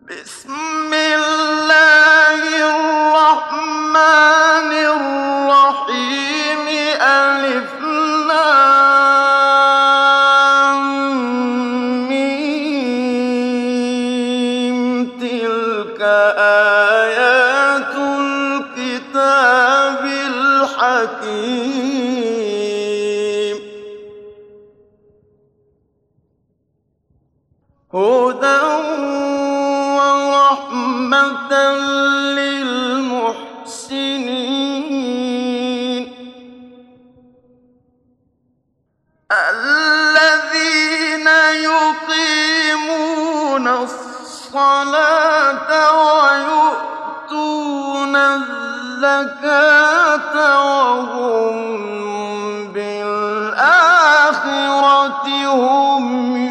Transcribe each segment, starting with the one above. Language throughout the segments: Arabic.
بسم الله الرحمن الرحيم ألف لام ميم تلك آيات الكتاب الحكيم هدى ورحمة للمحسنين الذين يقيمون الصلاة ويؤتون الزكاة وهم بالآخرة هم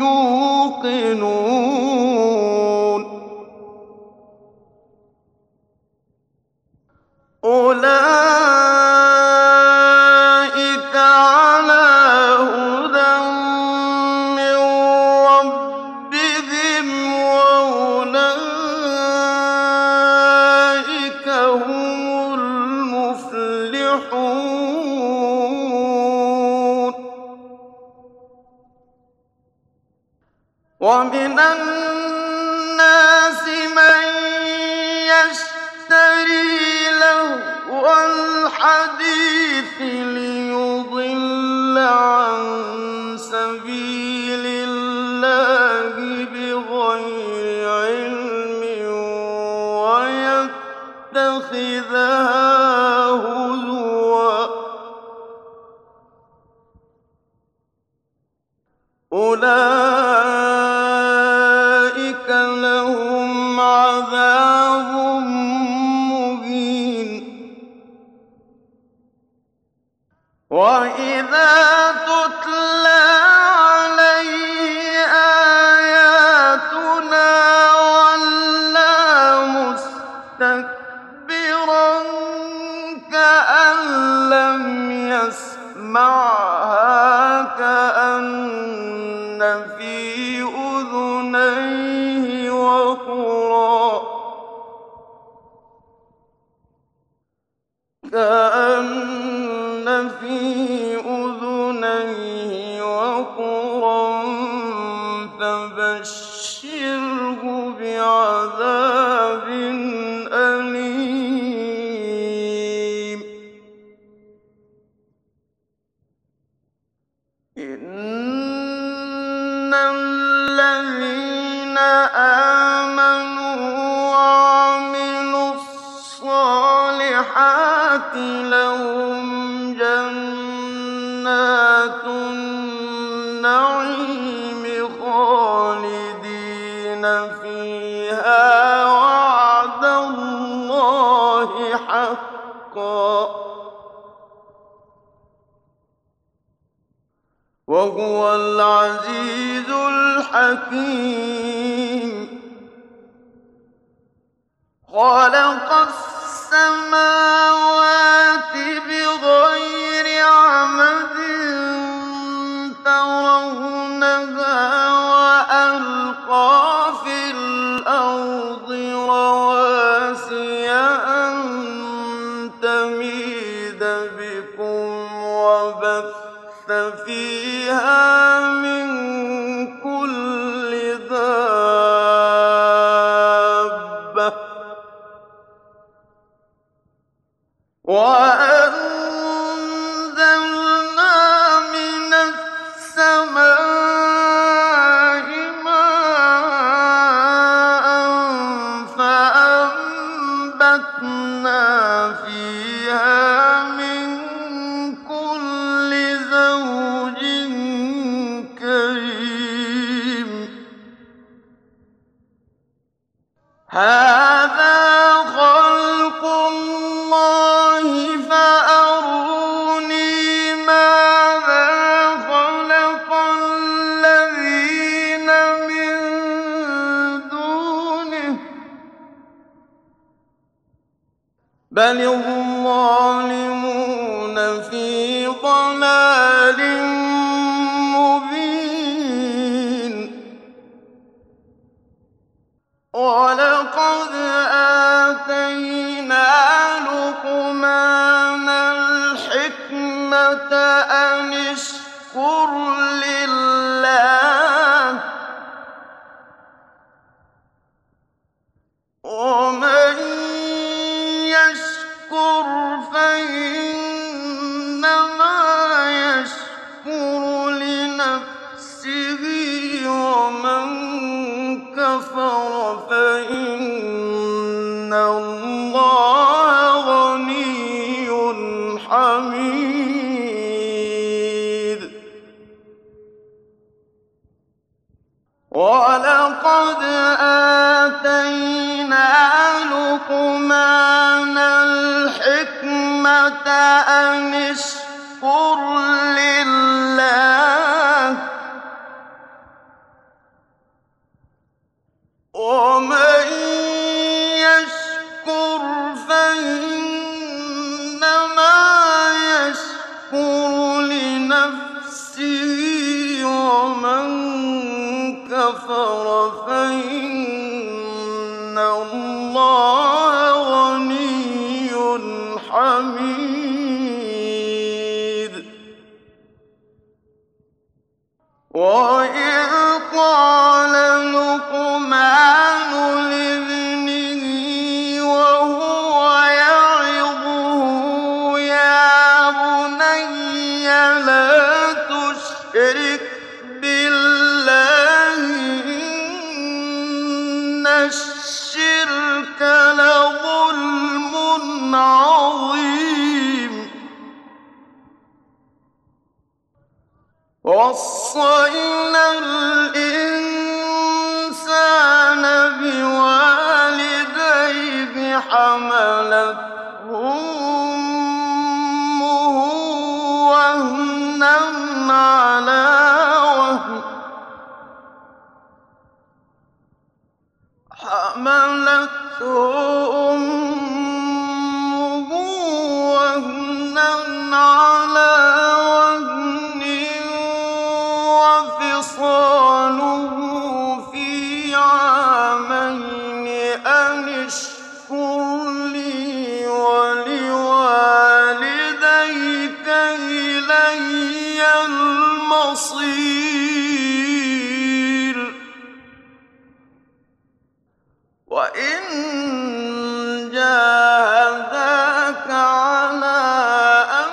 يوقنون أولئك على هدى من ربهم وأولئك هم المفلحون ومن الناس من يشتري لهو الحديث ليضل عن سبيل الله بغير علم ويتخذها هزوا أولئك لهم عذاب مهين وإذا تتلى عليه آياتنا ولى مستكبرا كأن لم يسمعها كأن في أذنيه وقرا فبشره بعذاب أليم إن الذين آمنوا وعملوا الصالحات لهم جنات النعيم خالدين فيها وعد الله حقا وهو العزيز الحكيم خلق السماوات بغير عمد ترونها وألقى في الأرض رواسي أن تميد بكم وبث فيها من كل دابة وأنزلنا من السماء ماء فأنبتنا فيها من كل زوج كريم هذا خلق الله فأروني ماذا خلق الذين من دونه بل الظالمون في ضلال مبين وَلَقَدْ آتَيْنَا لُقْمَانَ الْحِكْمَةَ أَنِ اشْكُرْ لِلَّهِ ۚ وَمَن يَشْكُرْ فَإِنَّمَا يَشْكُرُ لِنَفْسِهِ ۖ وَمَن كَفَرَ فَإِنَّ اللَّهَ غَنِيٌّ حَمِيدٌ. وَلَقَدْ آتَيْنَا لُقْمَانَ الْحِكْمَةَ أَنِ اشْكُرْ لِلَّهِ ۚ وَمَن يَشْكُرْ فَإِنَّمَا يَشْكُرُ لِنَفْسِهِ ۖ وَمَن كَفَرَ فَإِنَّ اللَّهَ غَنِيٌّ حَمِيدٌ. وَإِذْ قَالَ لُقْمَانُ لِابْنِهِ وَهُوَ يَعِظُهُ يَا بُنَيَّ لَا تُشْرِكْ بِاللَّهِ إِنَّ الشِّرْكَ لَظُلْمٌ عَظِيمٌ. وَوَصَّيْنَا الْإِنسَانَ بِوَالِدَيْهِ حَمَلَتْهُ أُمُّهُ وَهْنًا عَلَىٰ وَهْنٍ وَفِصَالُهُ فِي عَامَيْنِ أَنِ اشْكُرْ لِي وَلِوَالِدَيْكَ إِلَيَّ الْمَصِيرُ. وَإِن جَاهَدَاكَ عَلَىٰ أَن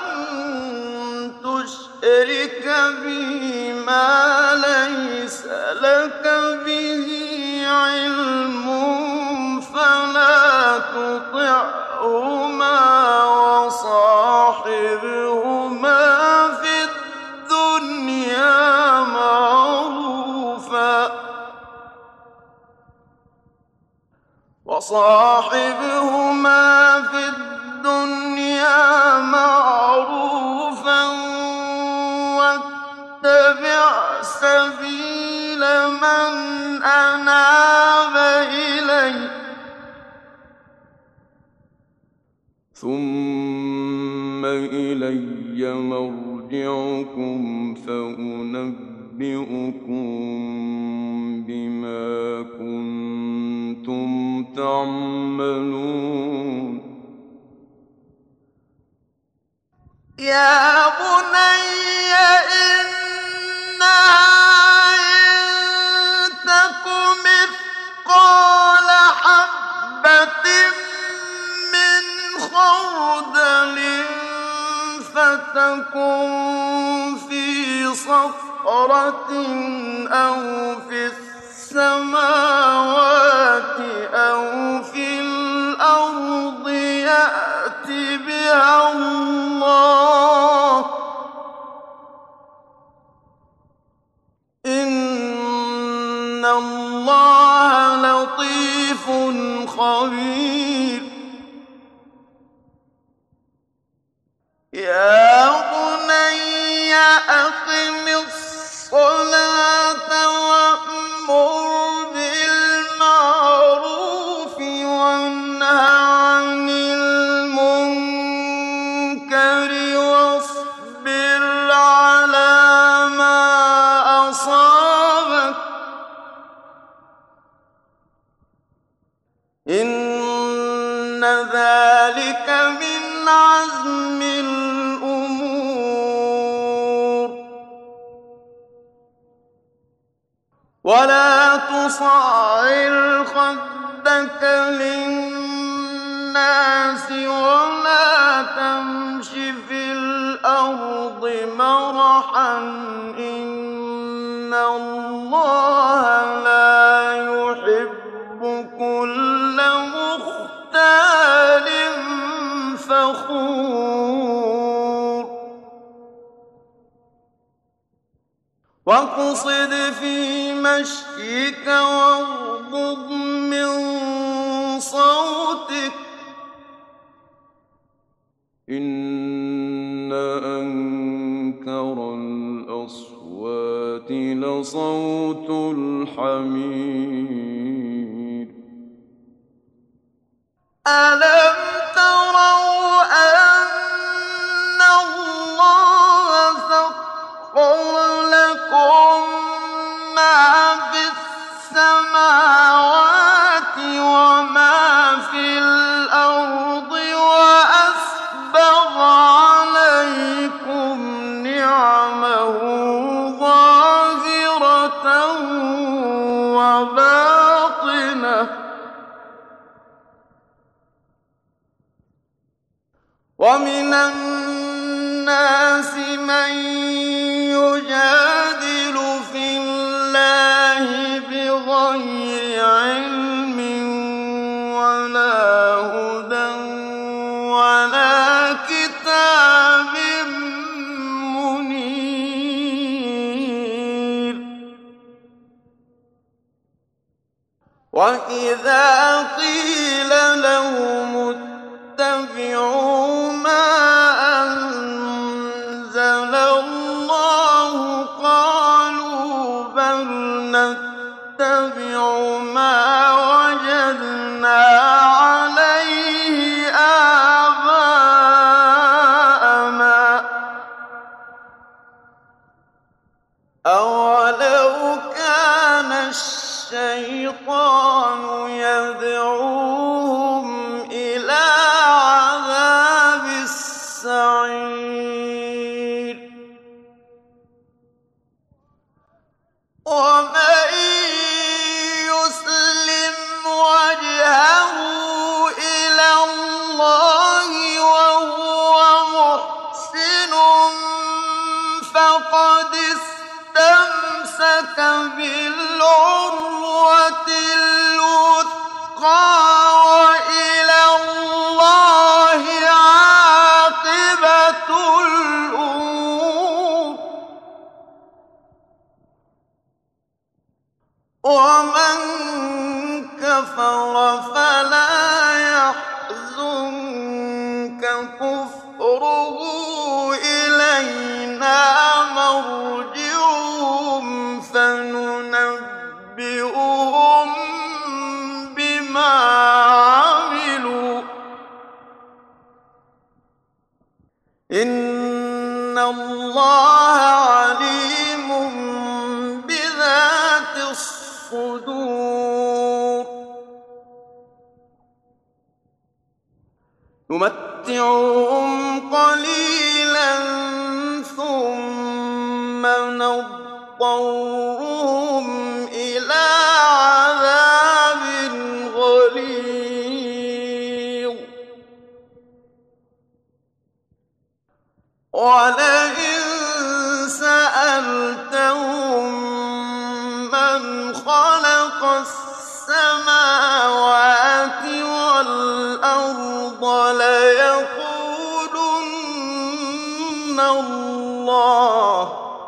تُشْرِكَ بِي مَا لَيْسَ لَكَ بِهِ عِلْمٌ فَلَا تُطِعْهُمَا وَصَاحِبْهُمَا فِي الدُّنْيَا مَعْرُوفًا وَاتَّبِعْ سَبِيلَ مَنْ أَنَابَ إِلَيَّ ۚ ثُمَّ إِلَيَّ مَرْجِعُكُمْ فَأُنَبِّئُكُم بِمَا كُنتُمْ تَعْمَلُونَ. يَا بُنَيَّ إِنَّهَا إِن تَكُ مِثْقَالَ حَبَّةٍ مِّنْ خَرْدَلٍ فَتَكُن فِي صَخْرَةٍ أَوْ فِي السَّمَاوَاتِ أَوْ فِي الْأَرْضِ يَأْتِ بِهَا اللَّهُ ۚ إِنَّ اللَّهَ لَطِيفٌ خَبِيرٌ. يَا بُنَيَّ أَقِمِ الصَّلَاةَ وَأْمُرْ بِالْمَعْرُوفِ وَانْهَ عَنِ الْمُنكَرِ وَاصْبِرْ عَلَىٰ مَا أَصَابَكَ ۖ ذلك من عزم الأمور ولا تصعر خدك للناس ولا تمش في الأرض مرحا إن الله لا يحب كل مختال فخور واقصد في مشيك واغضض من صوتك إن أنكر الأصوات لصوت الحمير ألم تروا أن الله سخر لكم ما في السماوات وما في الأرض وأسبغ عليكم نعمه ظاهرة وباطنة ومن الناس من يجادل في الله بغير علم ولا هدى ولا كتاب منير وإذا قيل لهم اتبعوا ما أنزل الله قالوا بل نتبع ما وجدنا عليه آباءنا أولو كان الشيطان يدعوهم إلى عذاب السعير ومن يسلم وجهه إلى الله وهو محسن فقد استمسك بالعروة الوثقى وإلى الله عاقبة الأمور ومن كفر فلا يحزنك كفره إلينا مرجعهم فننبئهم بما عملوا إن الله عليم بذات الصدور نمتعهم قليلا ثم نضطرهم إلى عذاب غليظ ولئن سألتهم من خلق السماوات والأرض ليقولن الله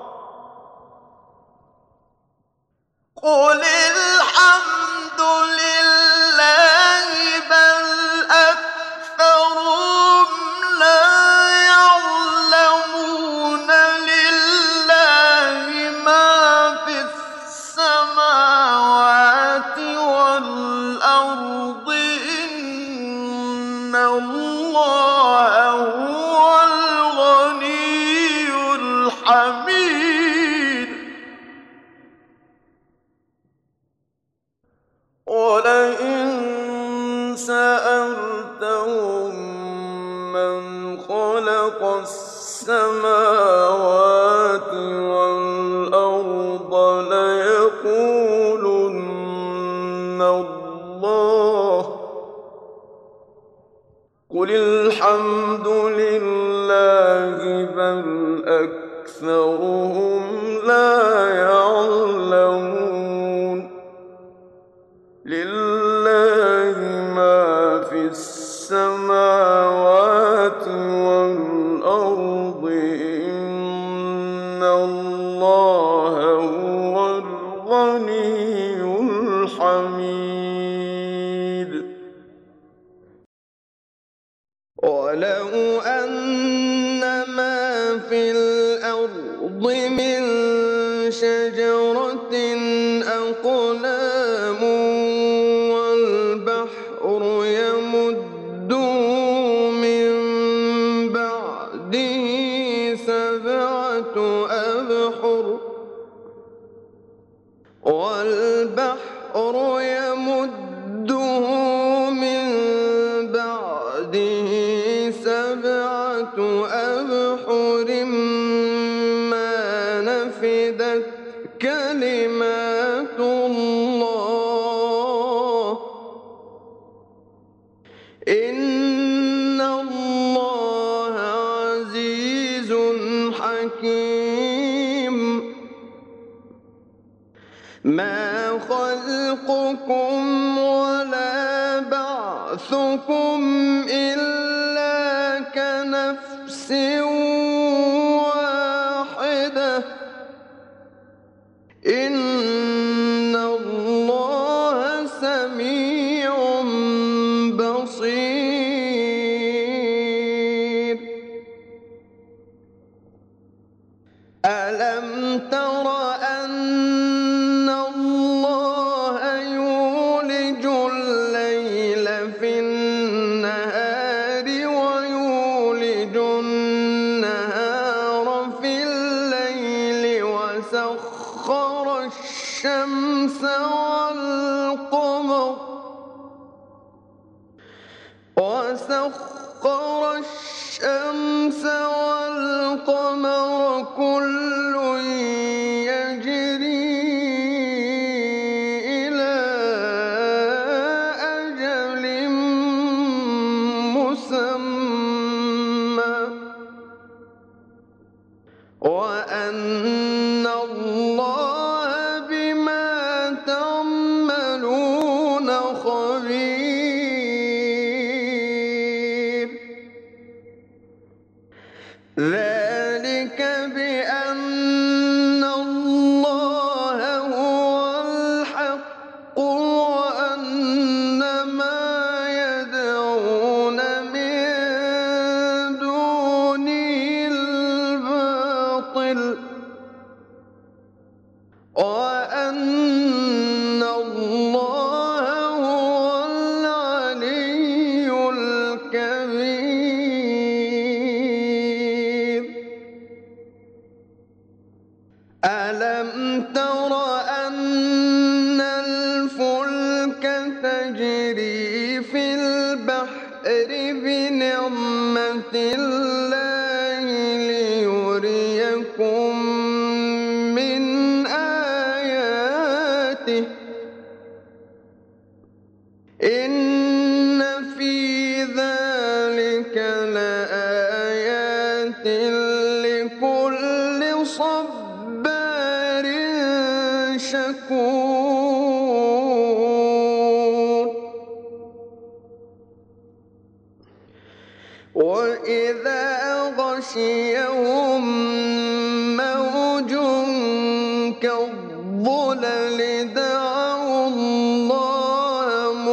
قل الحمد لله بل أكثرهم لا يعلمون لله ما في السماوات والأرض إن الله هو الغني الحميد ولئن سألتهم خلق السماوات والأرض ليقولن الله. قل الحمد لله بل أكثرهم لا يعلمون. لله ما في السماوات والأرض إن الله هو الغني الحميد. ولو أن ما في الأرض من شجرة أقلام والبحر يمده من بعده سبعة أبحر ما نفدت كلمات الله إن الله عزيز حكيم. ما خلقكم ولا بعثكم إلا كنفس واحدة إن الله سميع بصير. ألم تر أن الله يولج الليل في النهار ويولج النهار في الليل وسخر الشمس والقمر كل يجري إلى أجل مسمى وأن الله بما تعملون خبير. ذلك بأن الله هو الحق وأن ما يدعون من دونه الباطل وأن الله هو العلي الكبير. ألم تر أن الفلك تجري في البحر بنعمة الله ليريكم من آياته إن في ذلك لآيات لكل صبار شكور. وإذا غشيهم موج كالظلل دعوا الله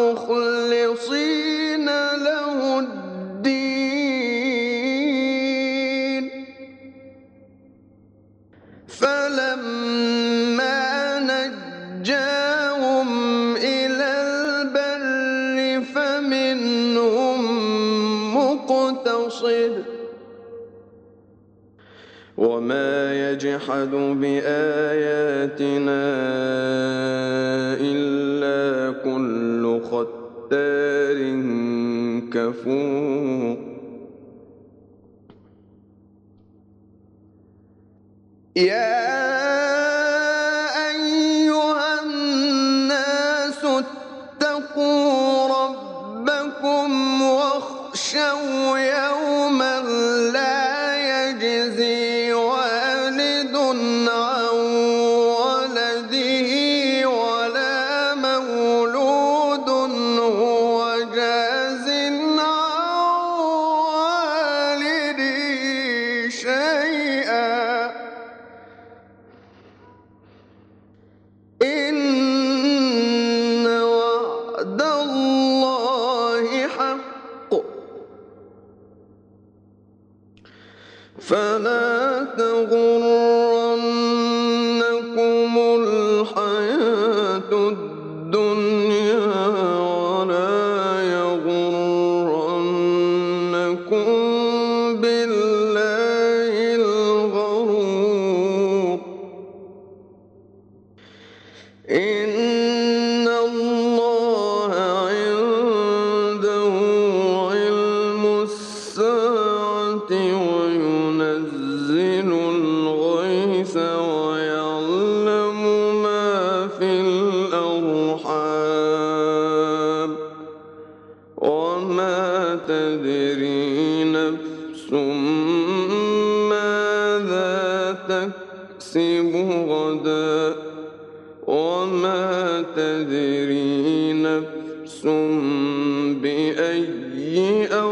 مخلصين له الدين فلما نجاهم إلى البر فمنهم مقتصد وما يجحد بآياتنا إلا كل ختار كفور. يا أيها الناس اتقوا ربكم واخشوا يوما لا يجزي والد عن ولده ولا مولود هو جاز عن والده شيئا إن وعد الله حق فلا تغرنكم الحياة الدنيا ولا يغرنكم بالله الغرور إن الله عنده علم الساعة وينزل الغيث ويعلم ما في الأرحام وما تدري نفس ماذا تكسب غدا وما تدري نفس بأي